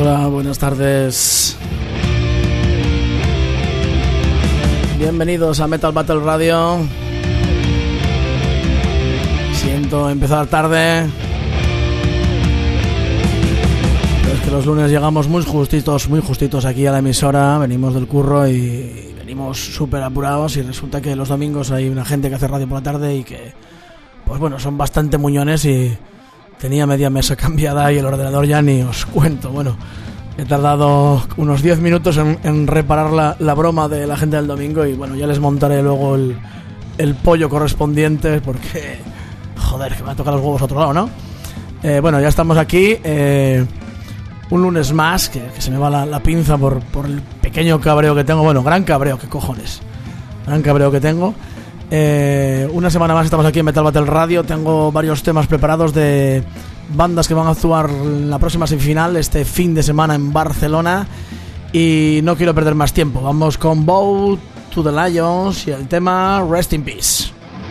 Hola, buenas tardes. Bienvenidos a Metal Battle Radio. Siento empezar tarde, pero es que los lunes llegamos muy justitos aquí a la emisora. Venimos del curro y venimos súper apurados, y resulta que los domingos hay una gente que hace radio por la tarde y que, pues bueno, son bastante muñones, y tenía media mesa cambiada y el ordenador ya ni os cuento. Bueno, he tardado unos 10 minutos en reparar la broma de la gente del domingo, y bueno, ya les montaré luego el pollo correspondiente, porque joder, que me ha tocado los huevos a otro lado, ¿no? Bueno, ya estamos aquí, un lunes más, que se me va la pinza por el pequeño cabreo que tengo. Bueno, gran cabreo, ¿qué cojones? Gran cabreo que tengo. Una semana más estamos aquí en Metal Battle Radio. Tengo varios temas preparados de bandas que van a actuar en la próxima semifinal este fin de semana en Barcelona, y no quiero perder más tiempo. Vamos con Bow to the Lions y el tema Rest in Peace.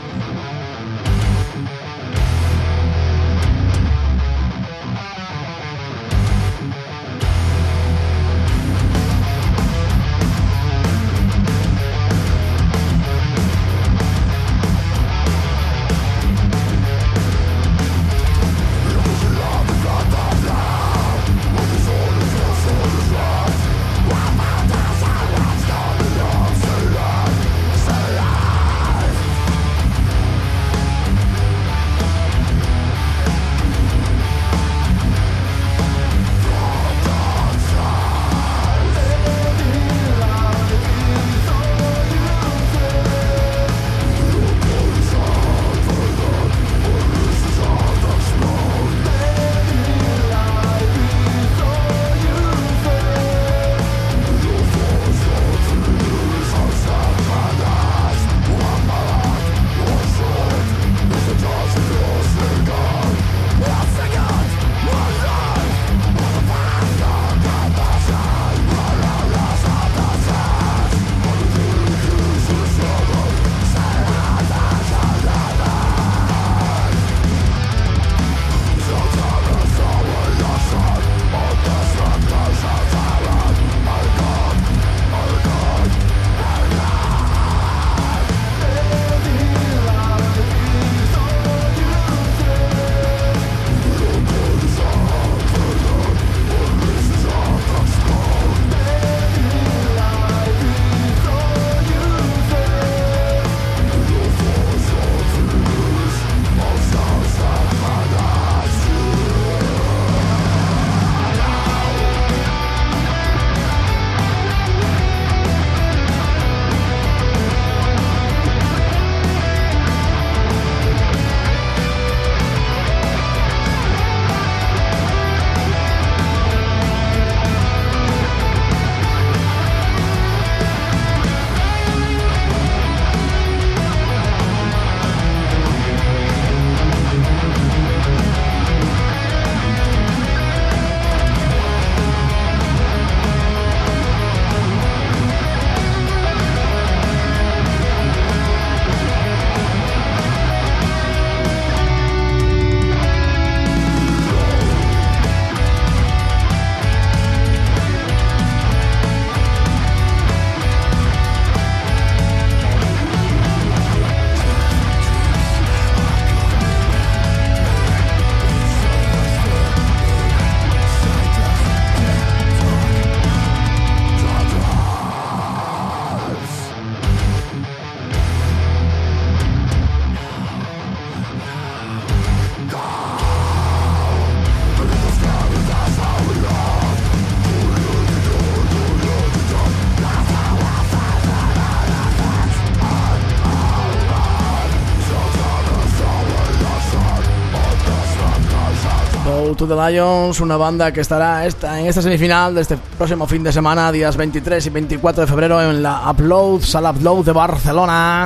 To the Lions, una banda que estará en esta semifinal de este próximo fin de semana, días 23 y 24 de febrero, en la Sala Upload de Barcelona,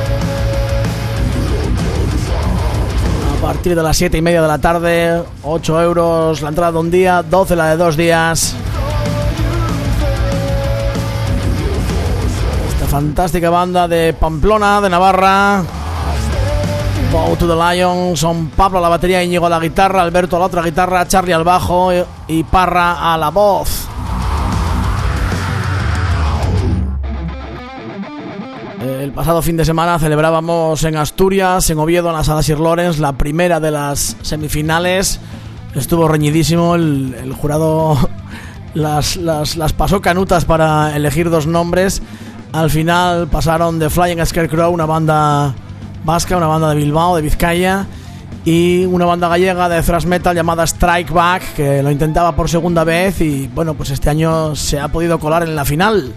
a partir de las 7:30 de la tarde. 8 euros la entrada de un día, 12 la de 2 días. Esta fantástica banda de Pamplona, de Navarra, Bow to the Lion, son Pablo a la batería, Íñigo a la guitarra, Alberto a la otra guitarra, Charlie al bajo y Parra a la voz. El pasado fin de semana celebrábamos en Asturias, en Oviedo, en la Sala Sir Lawrence, la primera de las semifinales. Estuvo reñidísimo, el jurado las pasó canutas para elegir dos nombres. Al final pasaron The Flying Scarecrow, una banda vasca, una banda de Bilbao, de Vizcaya, y una banda gallega de thrash metal llamada Strike Back, que lo intentaba por segunda vez y bueno, pues este año se ha podido colar en la final.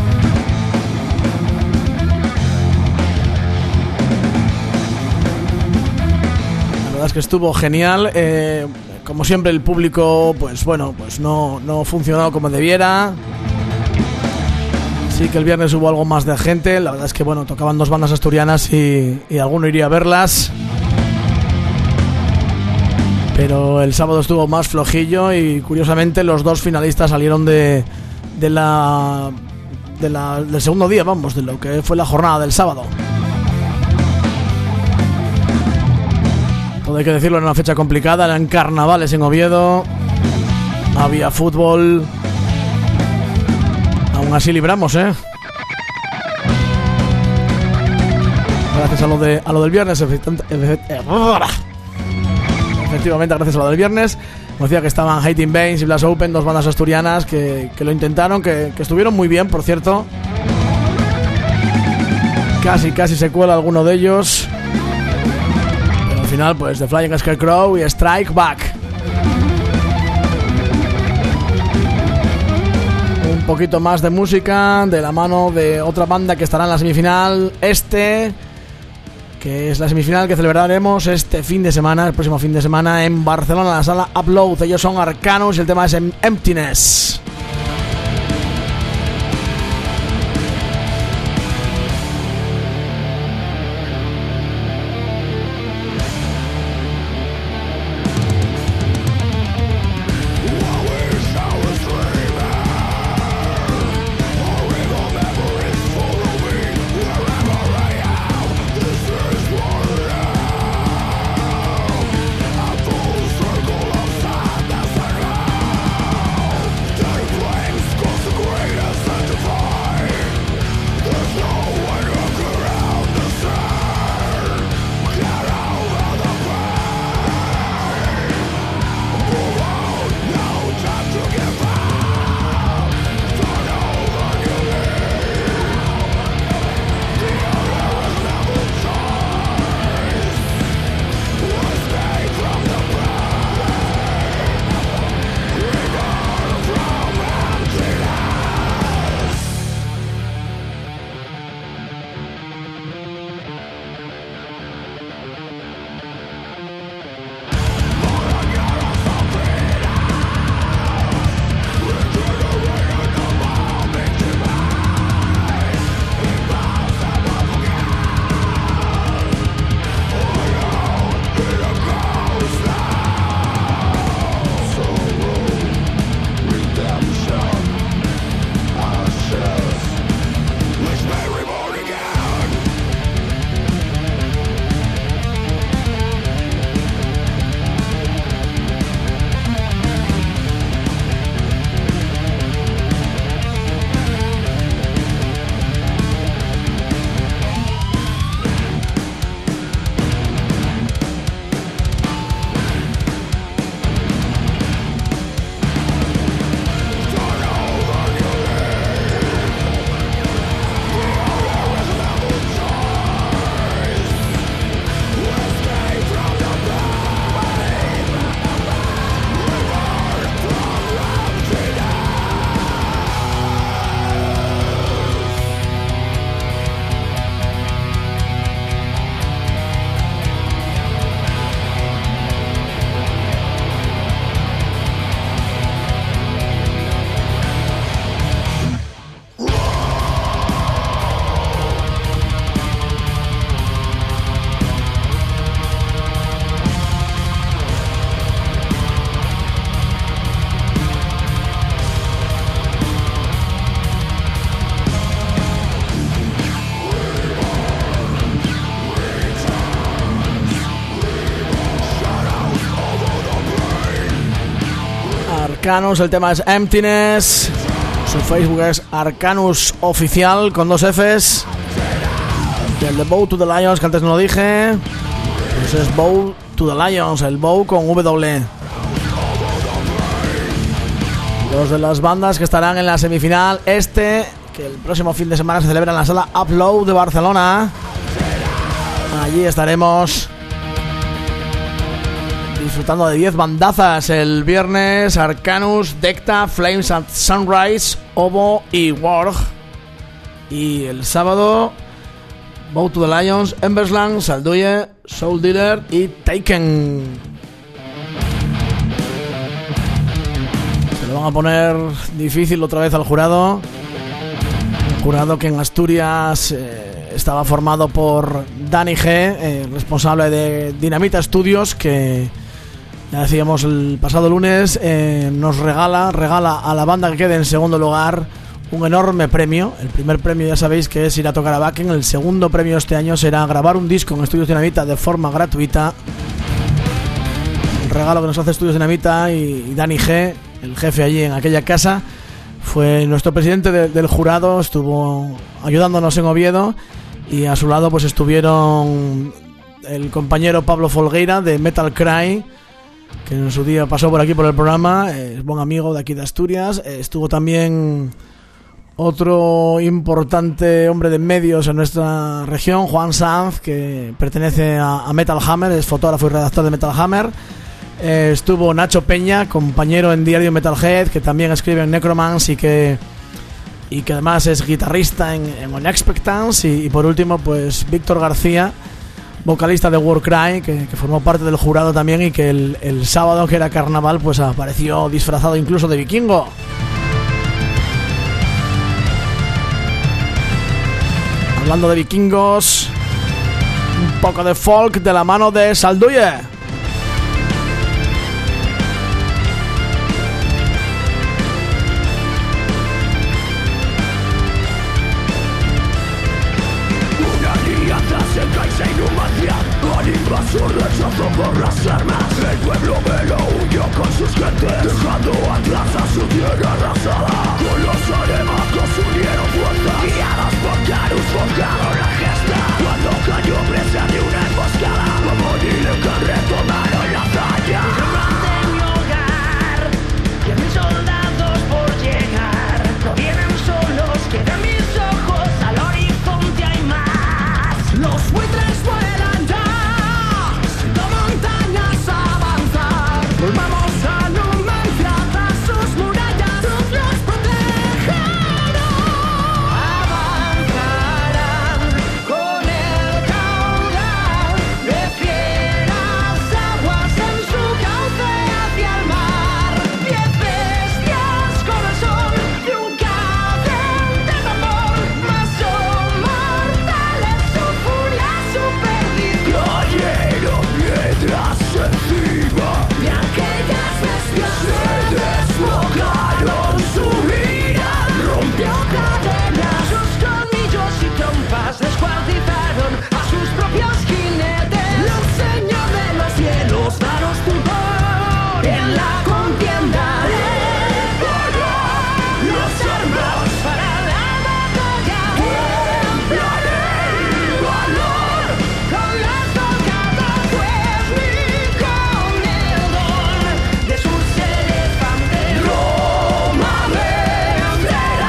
La verdad es que estuvo genial. Como siempre, el público pues bueno, pues no funcionó como debiera. Sí que el viernes hubo algo más de gente. La verdad es que bueno, tocaban dos bandas asturianas y alguno iría a verlas. Pero el sábado estuvo más flojillo y curiosamente los dos finalistas salieron del segundo día, vamos, de lo que fue la jornada del sábado. Todo hay que decirlo, en una fecha complicada, eran carnavales en Oviedo, había fútbol. Aún así libramos, gracias a lo del viernes, efectivamente, gracias a lo del viernes. Como decía, que estaban Hating Banes y Blast Open, dos bandas asturianas que lo intentaron, que estuvieron muy bien, por cierto. Casi se cuela alguno de ellos, pero al final pues The Flying Scarecrow y Strike Back. Un poquito más de música de la mano de otra banda que estará en la semifinal, que es la semifinal que celebraremos este fin de semana, el próximo fin de semana en Barcelona, en la sala Upload. Ellos son Arcanus y el tema es Emptiness. Dark Arcanus, el tema es Emptiness. Su Facebook es Arcanus Oficial con 2 Fs. Y el de Bow to the Lions, que antes no lo dije, pues es Bow to the Lions, el Bow con W. Dos de las bandas que estarán en la semifinal que el próximo fin de semana se celebra en la sala Upload de Barcelona. Allí estaremos disfrutando de 10 bandazas el viernes: Arcanus, Decta, Flames at Sunrise, Obo y Warg. Y el sábado, Bow to the Lions, Embersland, Salduye, Soul Dealer y Taken. Se lo van a poner difícil otra vez al jurado. Un jurado que en Asturias estaba formado por Dani G, responsable de Dinamita Studios, que ya decíamos el pasado lunes, nos regala a la banda que quede en segundo lugar un enorme premio. El primer premio ya sabéis que es ir a tocar a Wacken. El segundo premio este año será grabar un disco en Estudios Dinamita de forma gratuita. El regalo que nos hace Estudios Dinamita y Dani G, el jefe allí en aquella casa, fue nuestro presidente del jurado, estuvo ayudándonos en Oviedo, y a su lado pues estuvieron el compañero Pablo Folgueira de Metal Cry, que en su día pasó por aquí por el programa, es buen amigo de aquí de Asturias. Estuvo también otro importante hombre de medios en nuestra región, Juan Sanz, que pertenece a Metal Hammer, es fotógrafo y redactor de Metal Hammer. Estuvo Nacho Peña, compañero en Diario Metalhead, que también escribe en Necromance y que además es guitarrista en Unexpectance. Y por último, pues Víctor García, vocalista de Warcry, que formó parte del jurado también, y que el sábado, que era carnaval, pues apareció disfrazado incluso de vikingo. Hablando de vikingos, un poco de folk de la mano de Salduye. Su rechazo por las armas, el pueblo me lo huyó con sus gentes, dejando atrás a su tierra arrasada. Con los anemacos unieron fuerzas, guiados por Carus forjaron la gesta. Cuando cayó presa de una emboscada, como Nile que retomaron la hazaña. De mi hogar, 10.000 soldados por llegar, no vienen solos, quedan mis ojos, al horizonte hay más. Los buitres vuelan ya. Vamos a Numancia, tras sus murallas, Dios los protegerá. Avanzarán con el caudal de fieras aguas en su cauce hacia el mar. 10 bestias con el sol y un cadente de amor, mas son mortales su furia, su perdición. Cayeron piedras encima. Aquellas bestias Se desbocaron, su ira rompió cadenas. Sus colmillos y trompas descuartizaron a sus propios jinetes. Los señor de los cielos, danos tu don en la contienda. Los armas para la batalla. templan el valor. Con las tocadas, pues ni con el don de sus elefantes. Roma vencerá.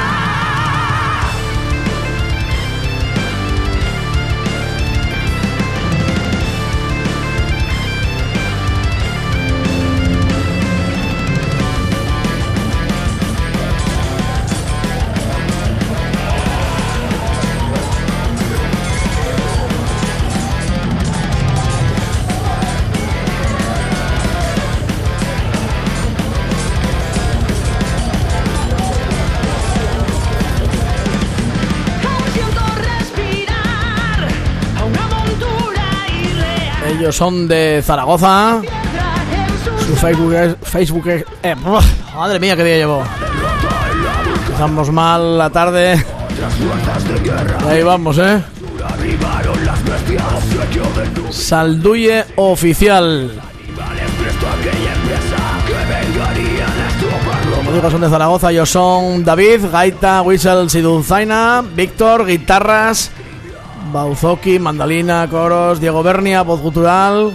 Aún siento respirar a una montura irreal. Ellos son de Zaragoza. Piedra en sus Su Facebook es madre mía, qué día llevo. Empezamos mal la tarde. Y ahí vamos, Arribaron las bestias, asedio del dulce. Salduye Oficial. Animales presto a aquella empresa que vengarían a estropear. digo, son de Zaragoza. Ellos son David, gaita, whistles y dulzaina, Víctor, guitarras, Bauzoki, mandolina, coros, Diego Bernia, voz gutural.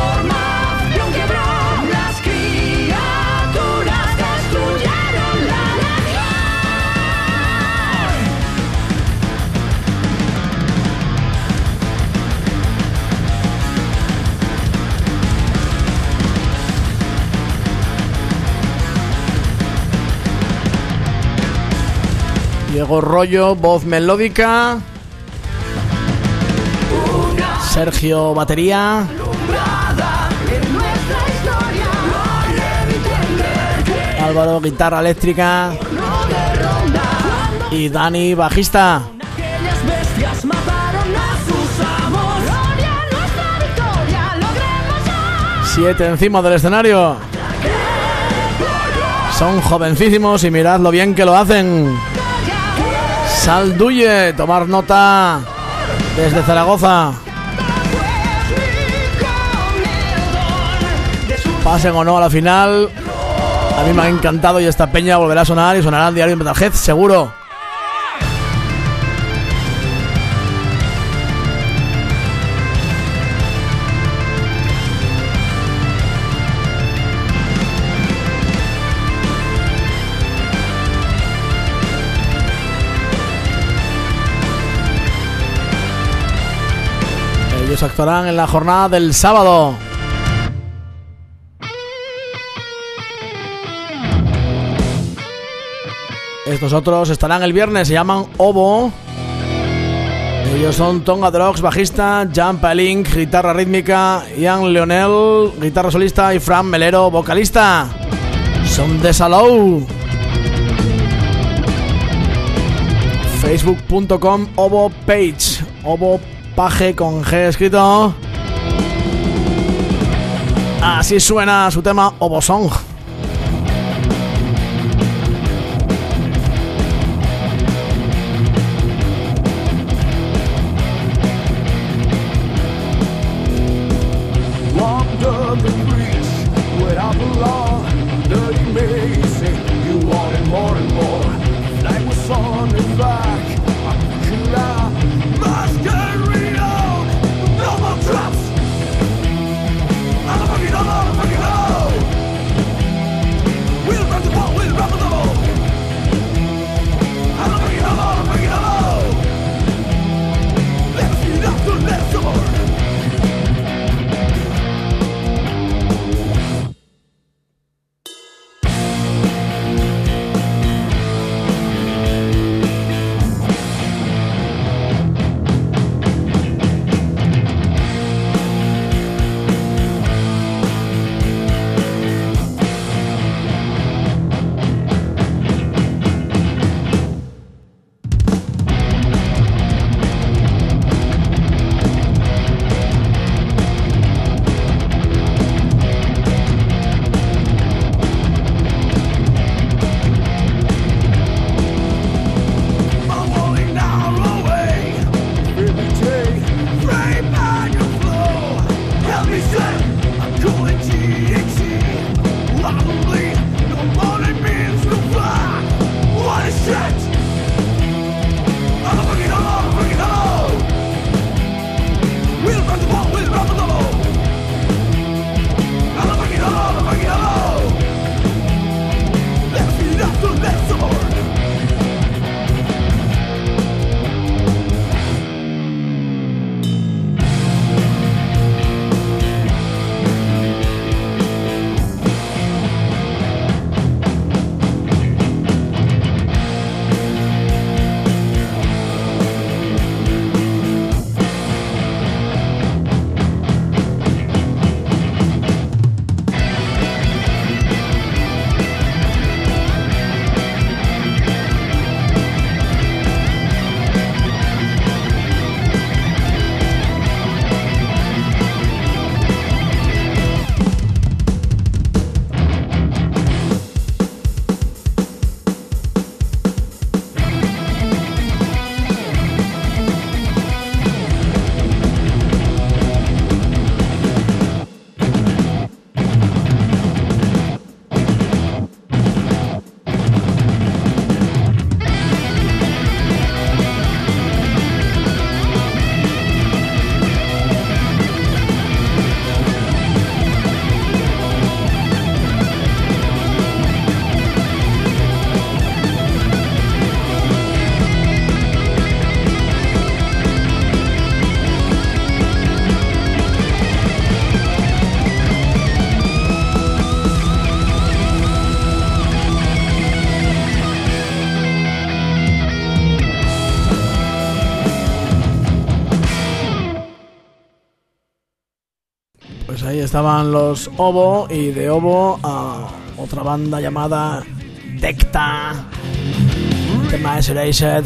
Diego Rollo, voz melódica. Sergio, batería. Álvaro, guitarra eléctrica. Y Dani, bajista. 7 encima del escenario. Son jovencísimos y mirad lo bien que lo hacen. Salduye, tomar nota desde Zaragoza. Pasen o no a la final, a mí me ha encantado y esta peña volverá a sonar y sonará al diario de Metalhead, seguro. Ellos actuarán en la jornada del sábado. Estos otros estarán el viernes, se llaman Obo. Ellos son Tonga Drogs, bajista, Jan Palink, guitarra rítmica, Ian Leonel, guitarra solista y Fran Melero, vocalista. Son de Salou. Facebook.com Obo Page, Obo Page con G escrito. Así suena su tema Obo Song. ahí estaban los Ovo, y de Ovo a otra banda llamada Decta. El tema es Erased.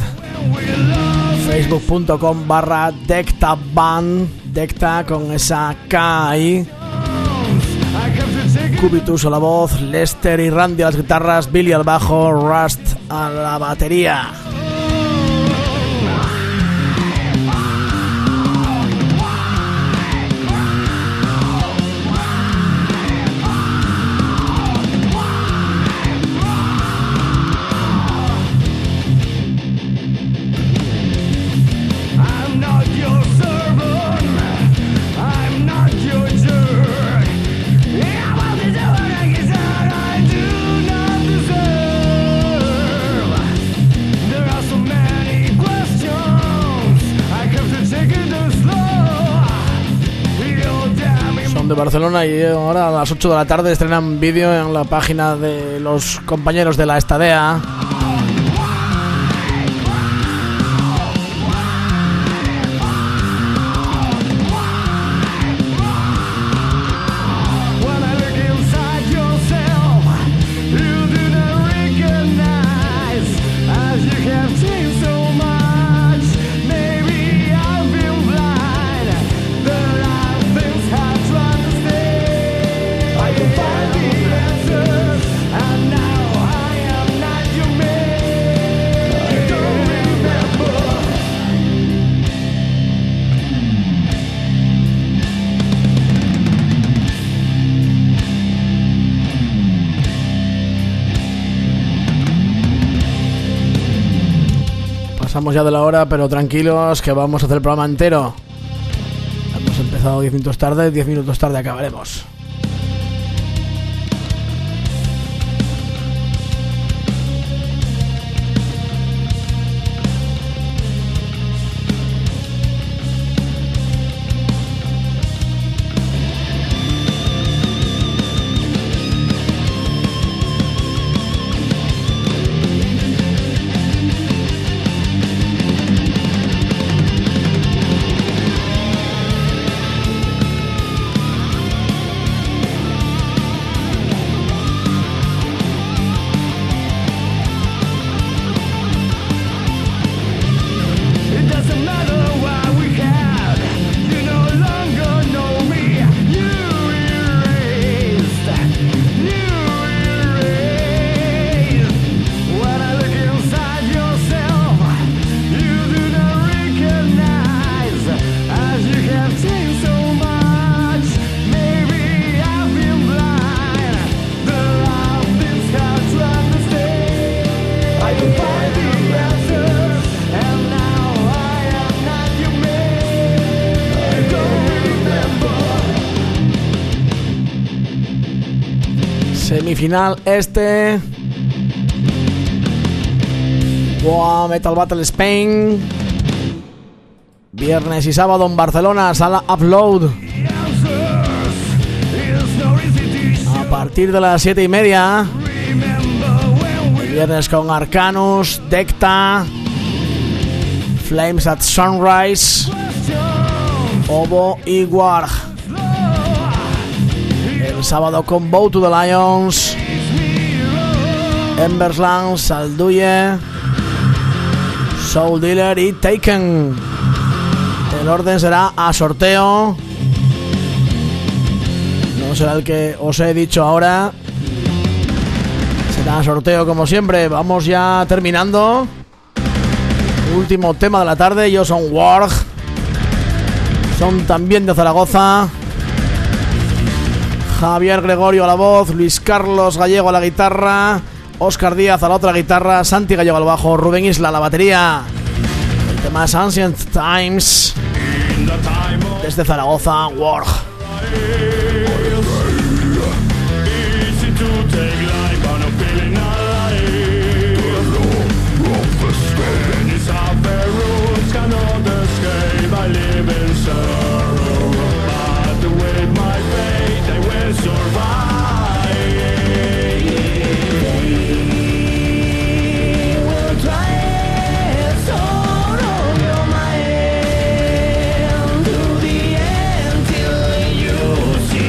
Facebook.com/DectaBand. Decta con esa K ahí. Cubitus a la voz, Lester y Randy a las guitarras, Billy al bajo, Rust a la batería. De Barcelona, y ahora a las 8 de la tarde estrenan vídeo en la página de los compañeros de la Estadea. Pasamos ya de la hora, pero tranquilos que vamos a hacer el programa entero. Hemos empezado 10 minutos tarde, 10 minutos tarde acabaremos. Semifinal este. Wow, Metal Battle Spain. Viernes y sábado en Barcelona, sala Upload. A partir de las 7:30. El viernes con Arcanus, Decta, Flames at Sunrise, Ovo y Warg. El sábado con Bow to the Lions, Embersland, Salduye, Soul Dealer y Taken. El orden será a sorteo. No será el que os he dicho ahora. Será a sorteo como siempre. Vamos ya terminando. Último tema de la tarde. Ellos son Warg. Son también de Zaragoza. Javier Gregorio a la voz, Luis Carlos Gallego a la guitarra, Óscar Díaz a la otra guitarra, Santi Gallego al bajo, Rubén Isla a la batería. El tema es Ancient Times. Desde Zaragoza, Warg. See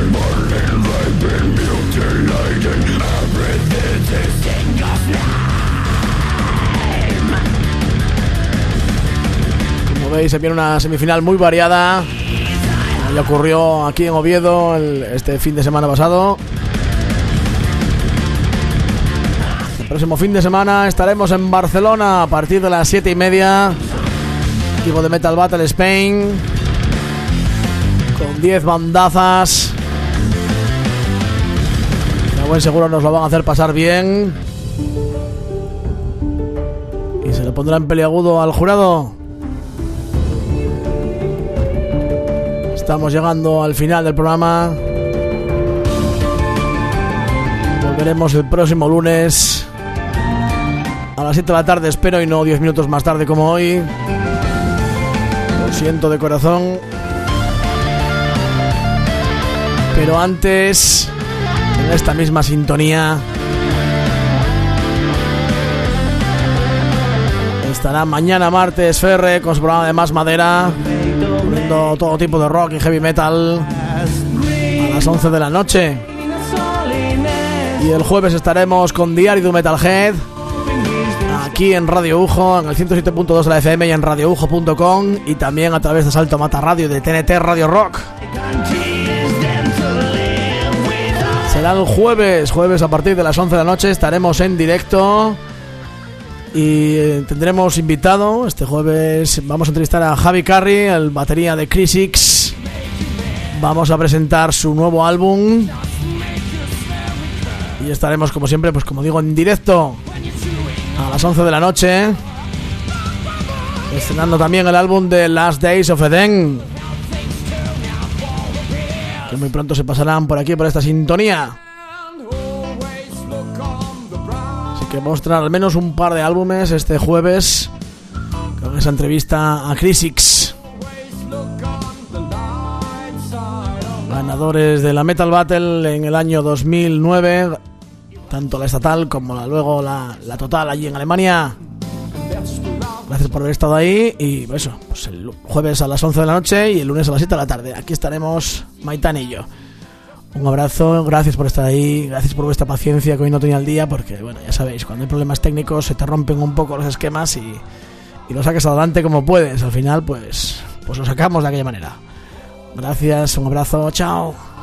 Como veis, se viene una semifinal muy variada. Ya ocurrió aquí en Oviedo este fin de semana pasado. El próximo fin de semana estaremos en Barcelona a partir de las 7:30. Equipo de Metal Battle Spain con 10 bandazas. A buen seguro nos lo van a hacer pasar bien. Y se le pondrá en peliagudo al jurado. Estamos llegando al final del programa. Volveremos el próximo lunes a las 7 de la tarde, espero, y no 10 minutos más tarde como hoy. Lo siento de corazón. Pero antes, en esta misma sintonía, estará mañana martes Ferre con su programa de Más Madera, poniendo todo tipo de rock y heavy metal a las 11 de la noche. Y el jueves estaremos con Diario de Metalhead aquí en Radio Ujo, en el 107.2 de la FM y en radioujo.com, y también a través de Salto Mata Radio de TNT Radio Rock. Será el jueves a partir de las 11 de la noche, estaremos en directo y tendremos invitado. Este jueves vamos a entrevistar a Javi Carri, el batería de Crisix. Vamos a presentar su nuevo álbum y estaremos, como siempre, pues como digo, en directo a las 11 de la noche, estrenando también el álbum de Last Days of Eden, que muy pronto se pasarán por aquí, por esta sintonía. Así que mostrar al menos un par de álbumes este jueves con esa entrevista a Crisix, ganadores de la Metal Battle en el año 2009, tanto la estatal como luego la total allí en Alemania. Gracias por haber estado ahí. Y eso, pues el jueves a las 11 de la noche y el lunes a las 7 de la tarde. Aquí estaremos Maitán y yo. Un abrazo, gracias por estar ahí, gracias por vuestra paciencia, que hoy no tenía el día, porque bueno, ya sabéis, cuando hay problemas técnicos se te rompen un poco los esquemas y lo sacas adelante como puedes. Al final pues lo sacamos de aquella manera. Gracias, un abrazo, chao.